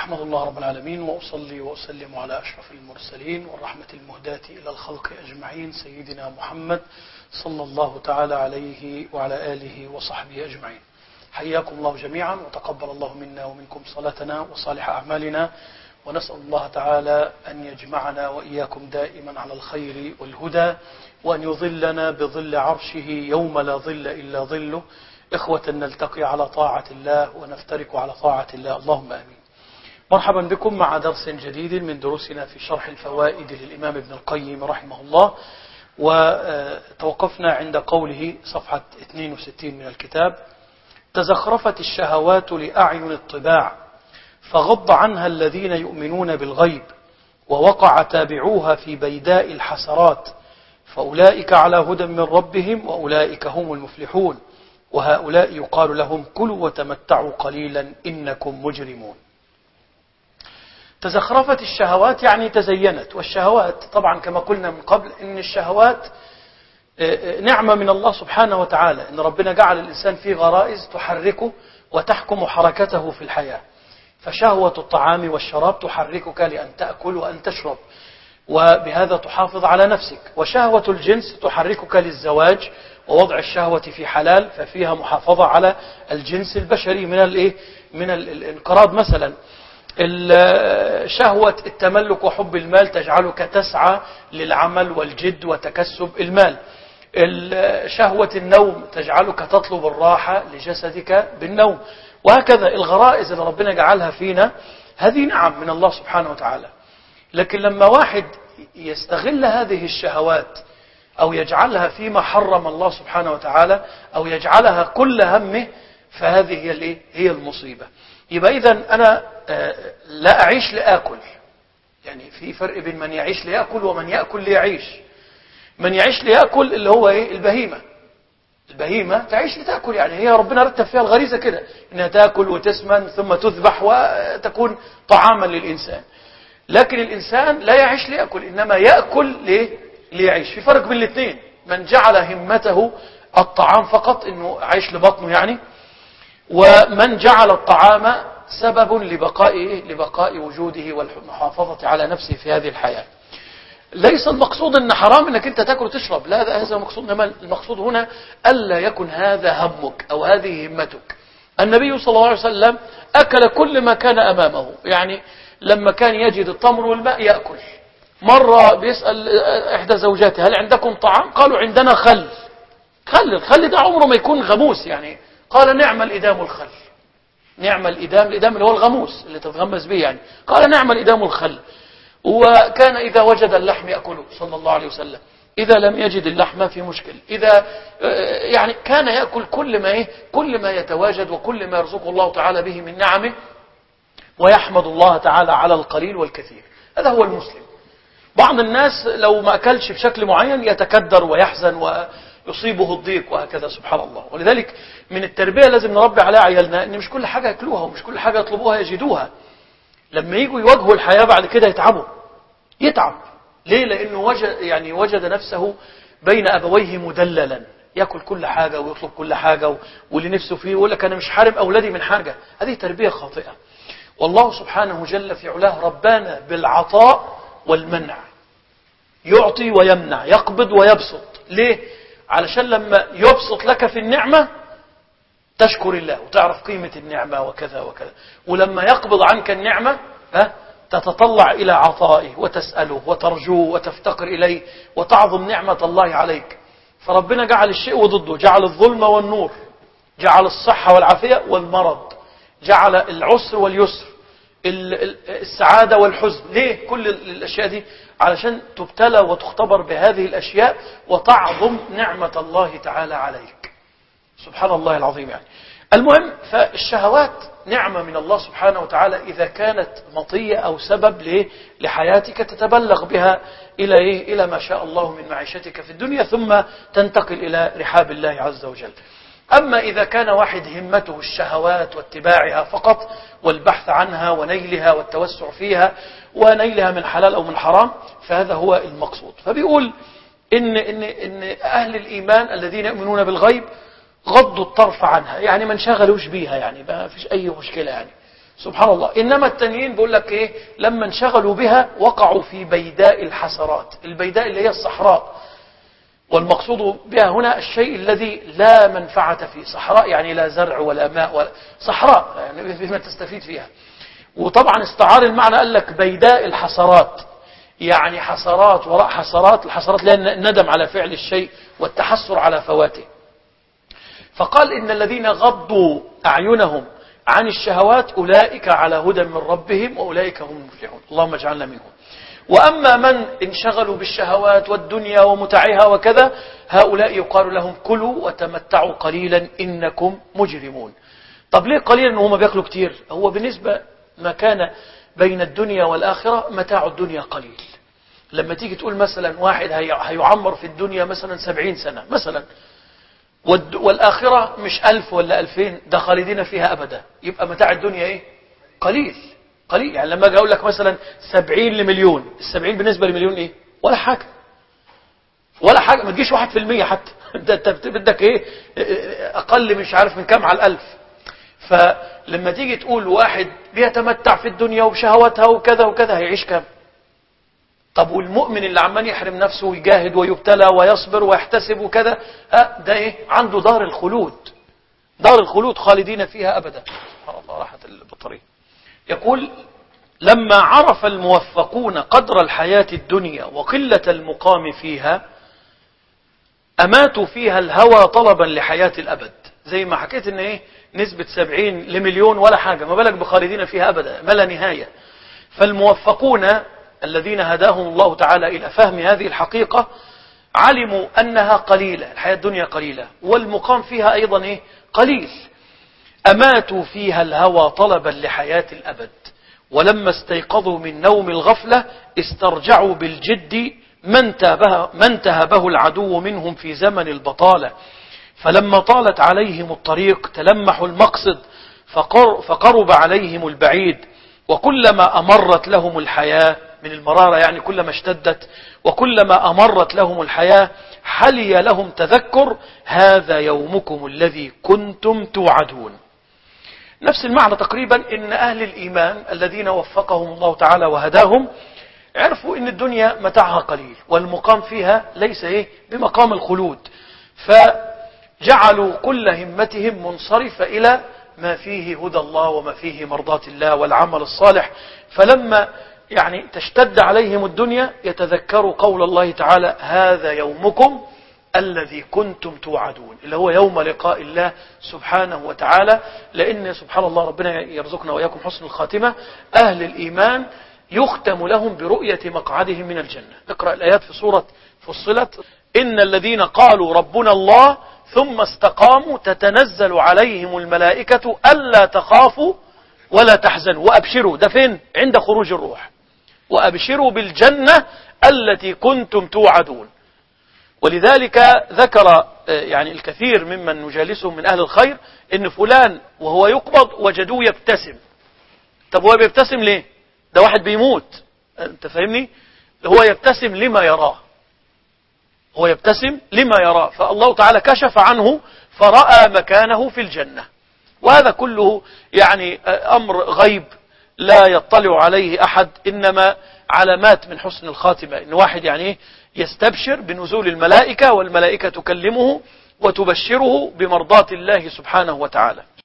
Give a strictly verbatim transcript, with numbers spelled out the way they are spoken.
أحمد الله رب العالمين وأصلي وأسلم على أشرف المرسلين والرحمة المهداة إلى الخلق أجمعين سيدنا محمد صلى الله تعالى عليه وعلى آله وصحبه أجمعين. حياكم الله جميعا وتقبل الله منا ومنكم صلاتنا وصالح أعمالنا، ونسأل الله تعالى أن يجمعنا وإياكم دائما على الخير والهدى، وأن يظلنا بظل عرشه يوم لا ظل إلا ظله. إخوة نلتقي على طاعة الله ونفترق على طاعة الله، اللهم آمين. مرحبا بكم مع درس جديد من دروسنا في شرح الفوائد للإمام ابن القيم رحمه الله، وتوقفنا عند قوله صفحة اثنين وستين من الكتاب: تزخرفت الشهوات لأعين الطباع فغض عنها الذين يؤمنون بالغيب، ووقع تابعوها في بيداء الحسرات، فأولئك على هدى من ربهم وأولئك هم المفلحون، وهؤلاء يقال لهم كلوا وتمتعوا قليلا إنكم مجرمون. تزخرفت الشهوات يعني تزينت، والشهوات طبعا كما قلنا من قبل إن الشهوات نعمة من الله سبحانه وتعالى، إن ربنا جعل الإنسان فيه غرائز تحركه وتحكم حركته في الحياة. فشهوة الطعام والشراب تحركك لأن تأكل وأن تشرب، وبهذا تحافظ على نفسك. وشهوة الجنس تحركك للزواج ووضع الشهوة في حلال، ففيها محافظة على الجنس البشري من الايه من الانقراض مثلا. شهوة التملك وحب المال تجعلك تسعى للعمل والجد وتكسب المال. شهوة النوم تجعلك تطلب الراحة لجسدك بالنوم. وهكذا الغرائز اللي ربنا جعلها فينا هذه نعم من الله سبحانه وتعالى. لكن لما واحد يستغل هذه الشهوات أو يجعلها فيما حرم الله سبحانه وتعالى أو يجعلها كل همه، فهذه هي الايه هي المصيبة. يبقى إذن أنا لا أعيش لآكل، يعني في فرق بين من يعيش ليأكل ومن يأكل ليعيش. من يعيش ليأكل اللي هو إيه البهيمة. البهيمة تعيش لتأكل، يعني هي ربنا رتب فيها الغريزة كده إنها تأكل وتسمن ثم تذبح وتكون طعاما للإنسان. لكن الإنسان لا يعيش ليأكل، إنما يأكل ليه؟ ليعيش. في فرق بين الاثنين: من جعل همته الطعام فقط إنه عيش لبطنه يعني، ومن جعل الطعام سبب لبقاء لبقاء وجوده والمحافظة على نفسه في هذه الحياة. ليس المقصود ان حرام انك انت تاكل وتشرب، لا، هذا المقصود. انما المقصود هنا الا يكن هذا همك او هذه همتك. النبي صلى الله عليه وسلم اكل كل ما كان امامه، يعني لما كان يجد التمر والماء ياكل. مره بيسال احدى زوجاته: هل عندكم طعام؟ قالوا: عندنا خل. خل الخل ده عمره ما يكون غموس يعني. قال: نعم الإدام الخل. نعم الإدام، الإدام اللي هو الغموس اللي تتغمس به يعني. قال: نعم الإدام الخل. وكان إذا وجد اللحم يأكله صلى الله عليه وسلم، إذا لم يجد اللحم ما في مشكل. إذا يعني كان يأكل كل ما إيه كل ما يتواجد وكل ما يرزق الله تعالى به من نعمه، ويحمد الله تعالى على القليل والكثير. هذا هو المسلم. بعض الناس لو ما أكلش بشكل معين يتكدر ويحزن ويصيبه الضيق وهكذا، سبحان الله. ولذلك من التربية لازم نربي عليها عيالنا ان مش كل حاجة يأكلوها ومش كل حاجة يطلبوها يجدوها. لما يجوا يواجهوا الحياة بعد كده يتعبوا يتعب ليه؟ لأنه وجد يعني وجد نفسه بين أبويه مدللا، يأكل كل حاجة ويطلب كل حاجة واللي نفسه فيه، ويقول لك أنا مش حارم أولادي من حاجة. هذه تربية خاطئة. والله سبحانه جل في علاه ربانا بالعطاء والمنع، يعطي ويمنع، يقبض ويبسط. ليه؟ علشان لما يبسط لك في النعمة تشكر الله وتعرف قيمة النعمة وكذا وكذا، ولما يقبض عنك النعمة ها تتطلع إلى عطائه وتسأله وترجوه وتفتقر إليه وتعظم نعمة الله عليك. فربنا جعل الشيء وضده، جعل الظلم والنور، جعل الصحة والعافية والمرض، جعل العسر واليسر، السعادة والحزن. ليه كل الأشياء دي؟ علشان تبتلى وتختبر بهذه الأشياء وتعظم نعمة الله تعالى عليك. سبحان الله العظيم يعني. المهم، فالشهوات نعمة من الله سبحانه وتعالى إذا كانت مطية أو سبب لحياتك تتبلغ بها إلى إيه؟ إلى ما شاء الله من معيشتك في الدنيا، ثم تنتقل إلى رحاب الله عز وجل. أما إذا كان واحد همته الشهوات واتباعها فقط والبحث عنها ونيلها والتوسع فيها ونيلها من حلال أو من حرام، فهذا هو المقصود. فبيقول إن, إن, إن أهل الإيمان الذين يؤمنون بالغيب غضوا الطرف عنها، يعني ما انشغلوش بيها، يعني ما فيش أي مشكلة يعني. سبحان الله. إنما التانيين بيقول لك إيه؟ لما انشغلوا بها وقعوا في بيداء الحسرات. البيداء اللي هي الصحراء، والمقصود بها هنا الشيء الذي لا منفعة فيه. صحراء يعني لا زرع ولا ماء ولا صحراء، يعني بما تستفيد فيها. وطبعا استعار المعنى، قال لك بيداء الحسرات، يعني حسرات وراء حسرات. الحسرات لأن الندم على فعل الشيء والتحسر على فواته. فقال إن الذين غضوا أعينهم عن الشهوات أولئك على هدى من ربهم وأولئك هم المفلحون. اللهم اجعلنا منهم. وأما من انشغلوا بالشهوات والدنيا ومتعها وكذا، هؤلاء يقال لهم كلوا وتمتعوا قليلا إنكم مجرمون. طب ليه قليلا؟ إنهم بيأكلوا كتير. هو بالنسبة ما كان بين الدنيا والآخرة متاع الدنيا قليل. لما تيجي تقول مثلا واحد هيعمر في الدنيا مثلا سبعين سنة مثلا، والآخرة مش ألف ولا ألفين، ده خالدين فيها أبدا، يبقى متاع الدنيا إيه؟ قليل قليل. يعني لما أجي أقول لك مثلا سبعين لمليون، السبعين بالنسبة لمليون إيه؟ ولا حاجة ولا حاجة، ما تجيش واحد في المية حتى. أنت بدك إيه؟ أقل مش عارف من كم على الألف. فلما تيجي تقول واحد بيتمتع في الدنيا وبشهواتها وكذا وكذا، هيعيش كم؟ طب والمؤمن اللي عمال يحرم نفسه ويجاهد ويبتلى ويصبر ويحتسب وكذا، ها ده ايه؟ عنده دار الخلود، دار الخلود خالدين فيها أبدا. سبحان الله، راحت البطارية. يقول لما عرف الموفقون قدر الحياة الدنيا وقلة المقام فيها، أماتوا فيها الهوى طلبا لحياة الأبد. زي ما حكيت ان ايه؟ نسبة سبعين لمليون ولا حاجة، ما بالك بخالدين فيها أبدا ما لا نهاية. فالموفقون الذين هداهم الله تعالى إلى فهم هذه الحقيقة علموا أنها قليلة، الحياة الدنيا قليلة، والمقام فيها أيضا إيه؟ قليل. أماتوا فيها الهوى طلبا لحياة الأبد، ولما استيقظوا من نوم الغفلة استرجعوا بالجد من تهبه, من تهبه العدو منهم في زمن البطالة. فلما طالت عليهم الطريق تلمحوا المقصد فقر فقرب عليهم البعيد. وكلما أمرت لهم الحياة من المرارة، يعني كلما اشتدت، وكلما أمرت لهم الحياة حلي لهم تذكر هذا يومكم الذي كنتم توعدون. نفس المعنى تقريبا، إن أهل الإيمان الذين وفقهم الله تعالى وهداهم عرفوا إن الدنيا متاعها قليل والمقام فيها ليس إيه؟ بمقام الخلود، فجعلوا كل همتهم منصرفة إلى ما فيه هدى الله وما فيه مرضاة الله والعمل الصالح. فلما يعني تشتد عليهم الدنيا يتذكروا قول الله تعالى هذا يومكم الذي كنتم توعدون، اللي هو يوم لقاء الله سبحانه وتعالى. لأن سبحان الله ربنا يرزقنا وإياكم حسن الخاتمة. أهل الإيمان يختم لهم برؤية مقعدهم من الجنة. اقرأ الآيات في سورة فصلت. إن الذين قالوا ربنا الله ثم استقاموا تتنزل عليهم الملائكة ألا تخافوا ولا تحزنوا وأبشروا. ده فين؟ عند خروج الروح. وأبشروا بالجنة التي كنتم توعدون. ولذلك ذكر يعني الكثير ممن نجالسهم من أهل الخير إن فلان وهو يقبض وجدوه يبتسم. طب هو بيبتسم ليه؟ ده واحد بيموت، أنت فاهمني؟ هو يبتسم لما يراه، هو يبتسم لما يراه. فالله تعالى كشف عنه فرأى مكانه في الجنة. وهذا كله يعني أمر غيب لا يطلع عليه أحد، إنما علامات من حسن الخاتمة. إن واحد يعني يستبشر بنزول الملائكة والملائكة تكلمه وتبشره بمرضاة الله سبحانه وتعالى.